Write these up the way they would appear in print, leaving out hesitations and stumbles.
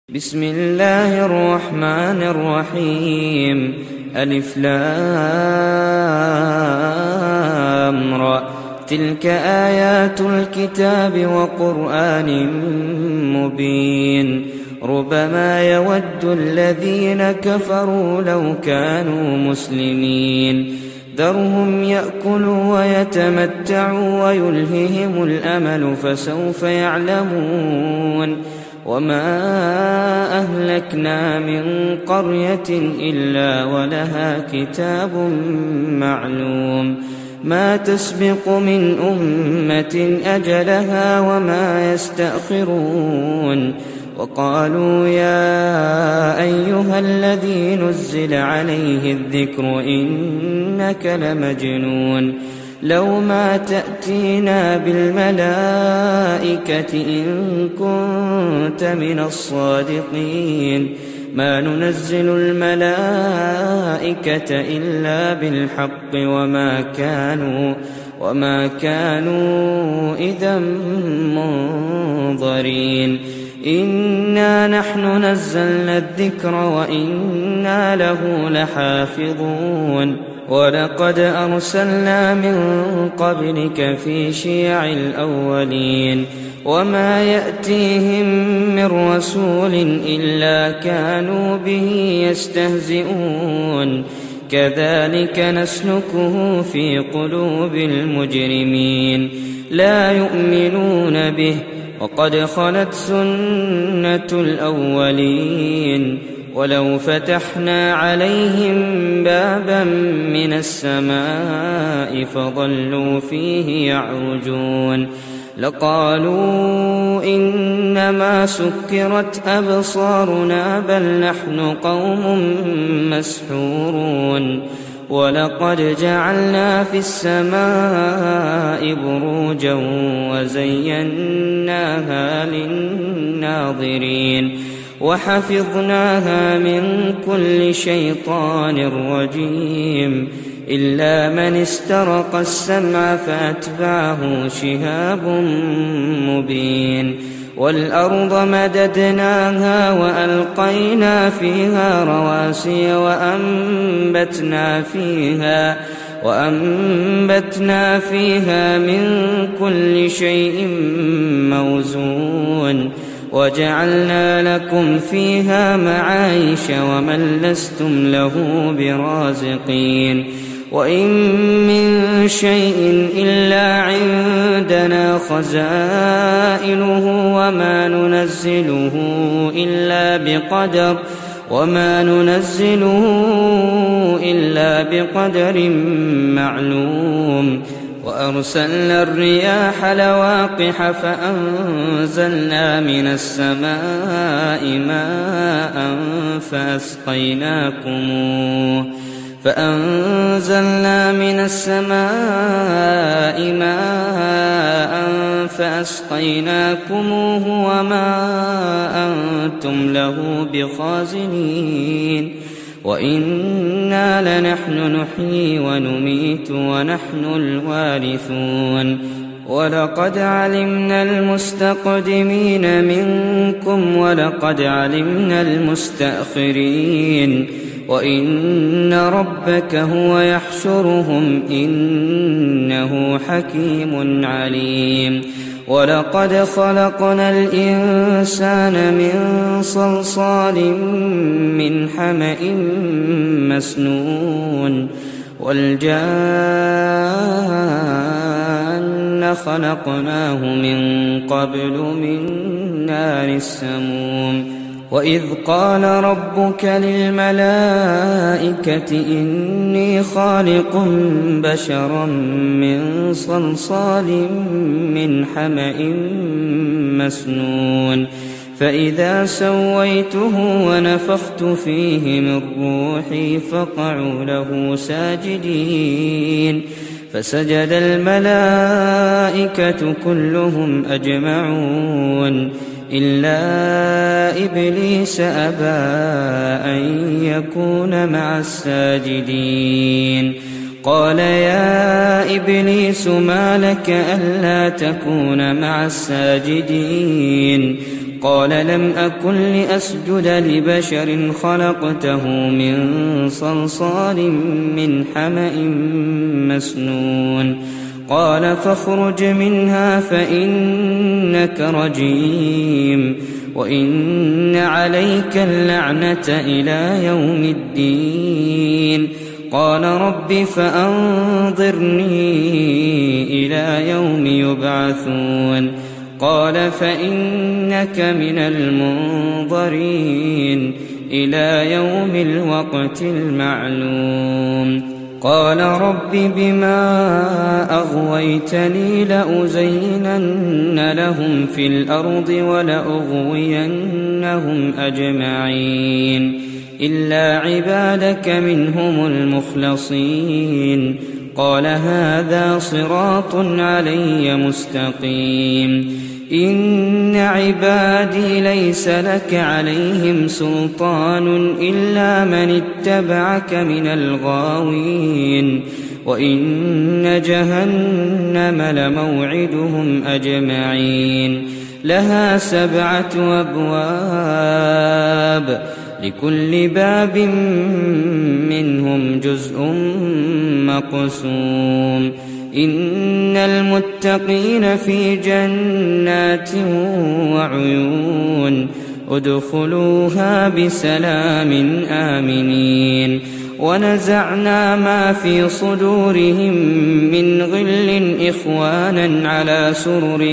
بسم الله الرحمن الرحيم. ألف لام را. تلك آيات الكتاب وقرآن مبين. ربما يود الذين كفروا لو كانوا مسلمين. ذرهم يأكلوا ويتمتعوا ويلههم الأمل فسوف يعلمون. وما أهلكنا من قرية إلا ولها كتاب معلوم. ما تسبق من أمة أجلها وما يستأخرون. وقالوا يا أيها الذي نزل عليه الذكر إنك لمجنون. لو ما تأتينا بالملائكة إن كنت من الصادقين. ما ننزل الملائكة إلا بالحق وما كانوا إذا منظرين. إنا نحن نزلنا الذكر وإنا له لحافظون. ولقد أرسلنا من قبلك في شيع الأولين. وما يأتيهم من رسول إلا كانوا به يستهزئون. كذلك نسلكه في قلوب المجرمين. لا يؤمنون به وقد خلت سنة الأولين. ولو فتحنا عليهم بابا من السماء فظلوا فيه يعرجون لقالوا إنما سكرت أبصارنا بل نحن قوم مسحورون. ولقد جعلنا في السماء بروجا وزيناها للناظرين وحفظناها من كل شيطان رجيم إلا من استرق السمع فأتبعه شهاب مبين. والأرض مددناها وألقينا فيها رواسي وأنبتنا فيها من كل شيء موزون. وجعلنا لكم فيها معايش ومن لستم له برازقين. وإن من شيء إلا عندنا خزائنه وما ننزله إلا بقدر معلوم. وأرسلنا الرياح لواقح فأنزلنا من السماء ماء فأسقيناكموه وما أنتم له بخازنين. وإنا لنحن نحيي ونميت ونحن الوارثون. ولقد علمنا المستقدمين منكم ولقد علمنا المستأخرين. وإن ربك هو يحشرهم إنه حكيم عليم. ولقد خلقنا الإنسان من صلصال من حمأ مسنون. والجان خلقناه من قبل من نار السموم. وإذ قال ربك للملائكة إني خالق بشرا من صلصال من حمأ مسنون. فإذا سويته ونفخت فيه من روحي فقعوا له ساجدين. فسجد الملائكة كلهم أجمعون إلا إبليس أبى أن يكون مع الساجدين. قال يا إبليس ما لك ألا تكون مع الساجدين قال لم أكن لأسجد لبشر خلقته من صلصال من حمأ مسنون قال فاخرج منها فإنك رجيم وإن عليك اللعنة إلى يوم الدين قال رب فأنظرني إلى يوم يبعثون قال فإنك من المنظرين إلى يوم الوقت المعلوم قال رب بما أغويتني لأزينن لهم في الأرض ولأغوينهم أجمعين إلا عبادك منهم المخلصين قال هذا صراط علي مستقيم إن عبادي ليس لك عليهم سلطان إلا من اتبعك من الغاوين وإن جهنم لموعدهم أجمعين لها 7 أبواب لكل باب منهم جزء مقسوم إن المتقين في جنات وعيون ادخلوها بسلام آمنين ونزعنا ما في صدورهم من غل إخوانا على سرر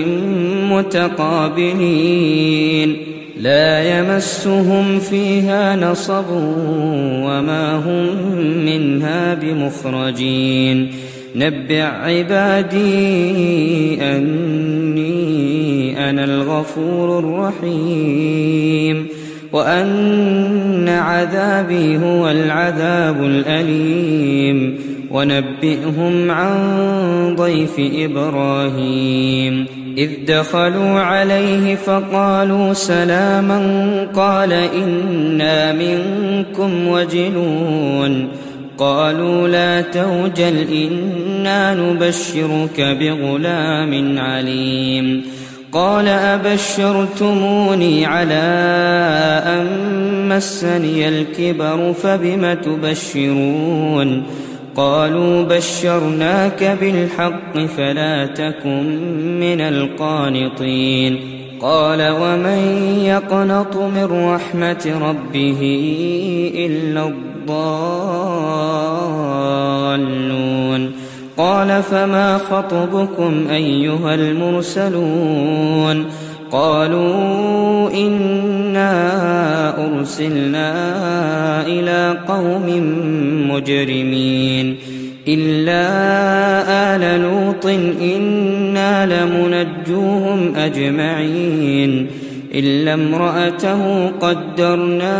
متقابلين لا يمسهم فيها نصب وما هم منها بمخرجين نبئ عبادي أني أنا الغفور الرحيم وأن عذابي هو العذاب الأليم ونبئهم عن ضيف إبراهيم إذ دخلوا عليه فقالوا سلاما قال إنا منكم وجلون قالوا لا توجل إنا نبشرك بغلام عليم قال أبشرتموني على أن مسني الكبر فبم تبشرون قالوا بشرناك بالحق فلا تكن من القانطين قال ومن يقنط من رحمة ربه إلا الضالون قال فما خطبكم أيها المرسلون قالوا إنا أرسلنا إلى قوم مجرمين إلا آل لوط إنا لمنجوهم أجمعين إلا امرأته قدرنا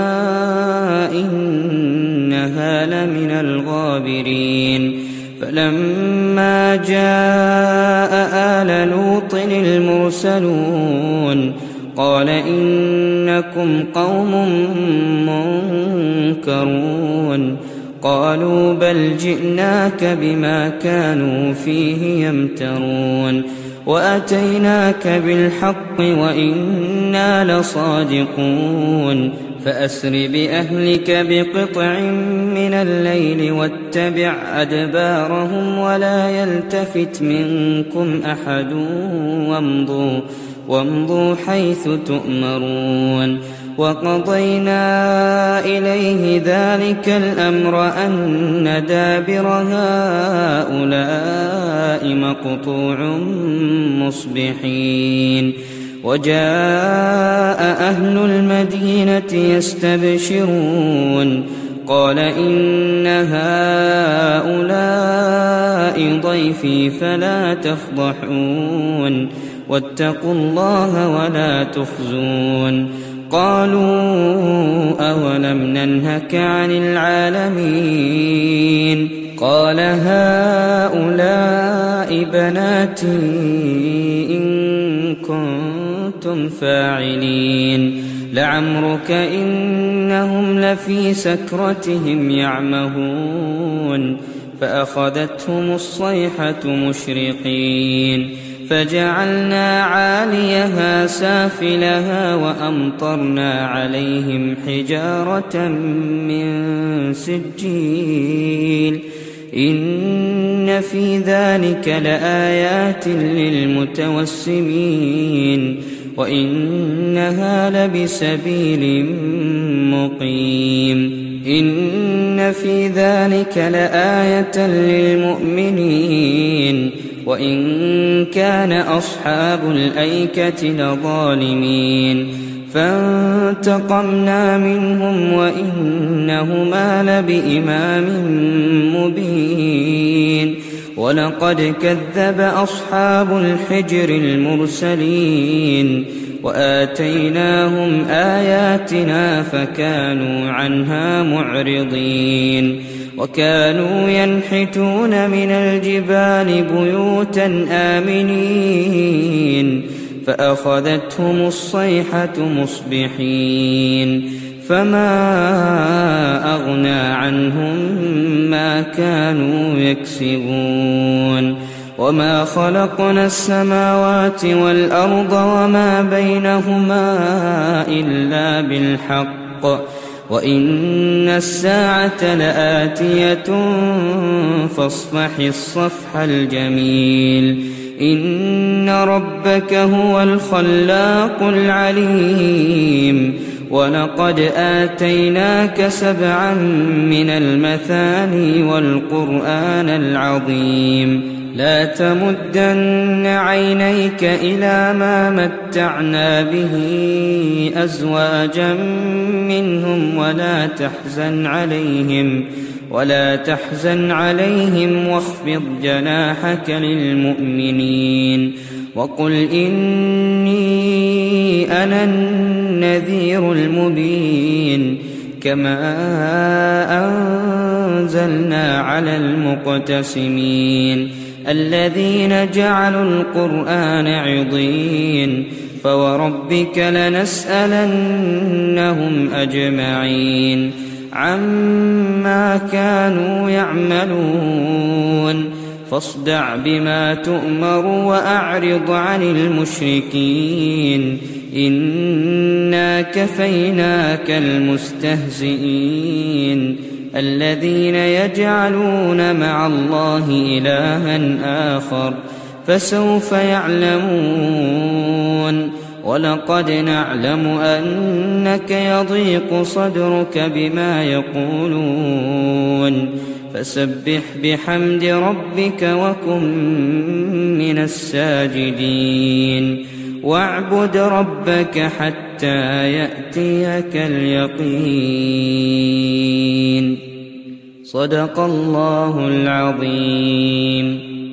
إنها لمن الغابرين فلما جاء آل لوط المرسلون قال إنكم قوم منكرون قالوا بل جئناك بما كانوا فيه يمترون وأتيناك بالحق وإنا لصادقون فأسر بأهلك بقطع من الليل واتبع أدبارهم ولا يلتفت منكم أحد وامضوا حيث تؤمرون وقضينا إليه ذلك الأمر أن دابر هؤلاء مقطوع مصبحين وجاء أهل المدينة يستبشرون قال إن هؤلاء ضيفي فلا تفضحون واتقوا الله ولا تخزون قالوا أولم ننهك عن العالمين قال هؤلاء بناتي إن كنتم فاعلين لعمرك إنهم لفي سكرتهم يعمهون فأخذتهم الصيحة مشرقين فجعلنا عاليها سافلها وأمطرنا عليهم حجارة من سجيل إن في ذلك لآيات للمتوسمين وإنها لبسبيل مقيم إن في ذلك لآية للمؤمنين وإن كان أصحاب الأيكة لظالمين فانتقمنا منهم وإنهما لبإمام مبين ولقد كذب أصحاب الحجر المرسلين وآتيناهم آياتنا فكانوا عنها معرضين وكانوا ينحتون من الجبال بيوتا آمنين فأخذتهم الصيحة مصبحين فما أغنى عنهم ما كانوا يكسبون وما خلقنا السماوات والأرض وما بينهما إلا بالحق وإن الساعة لآتية فاصفح الصفح الجميل إن ربك هو الخلاق العليم ولقد آتيناك 7 من المثاني والقرآن العظيم لا تمدن عينيك إلى ما متعنا به أزواجا منهم ولا تحزن عليهم واخفض جناحك للمؤمنين وقل إني أنا النذير المبين كما أنزلنا على المقتسمين الذين جعلوا القرآن عضين فوربك لنسألنهم أجمعين عما كانوا يعملون فاصدع بما تؤمر وأعرض عن المشركين إنا كفيناك المستهزئين الذين يجعلون مع الله إلها آخر فسوف يعلمون ولقد نعلم أنك يضيق صدرك بما يقولون فسبح بحمد ربك وكن من الساجدين واعبد ربك حتى يأتيك اليقين صدق الله العظيم.